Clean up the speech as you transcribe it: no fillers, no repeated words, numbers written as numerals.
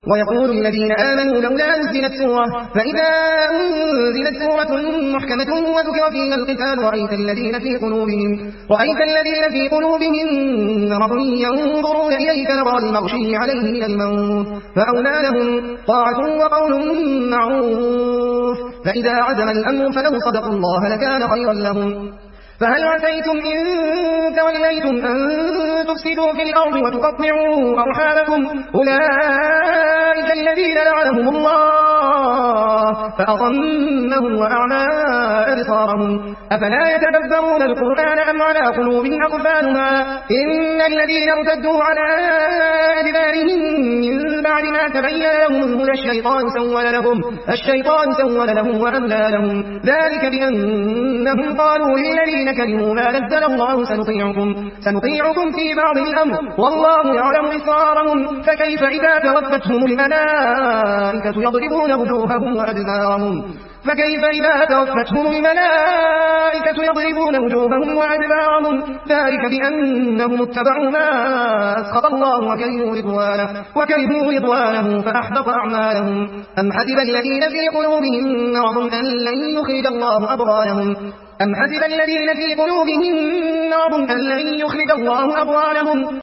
ويقول الذين آمنوا لولا نزلت سورة فإذا أنزلت سورة محكمة وذكر فيها القتال رأيت الذين في قلوبهم مرض ينظرون إليك نظر المغشي عليه من الموت فأولى لهم طاعة وقول معروف فإذا عزم الأمر فلو صدقوا الله لكان خيرا لهم فهل عسيتم إن توليتم أن تفسدوا في الأرض وتقطعوا أرحامكم أولئك الذين لعنهم الله فأضلهم وأعمى أبصارهم أفلا يتدبرون القرآن أم على قلوب أقفالها إن الذين ارتدوا على أدبارهم من بعد ما تبين لهم الهدى الشيطان سول لهم وأملى لهم ذلك بأنهم قالوا للذين كرهوا ما نزل الله سنطيعكم في بعض الأمر والله يعلم إسرارهم فكيف إذا توفتهم الملائكة يضربون وجوههم وأدبارهم ذلك بأنهم اتبعوا ما أسخط الله وكرهوا رضوانه فأحبط أعمالهم أم حسب الذين في قلوبهم مرض أن لن يخرج الله أبغانهم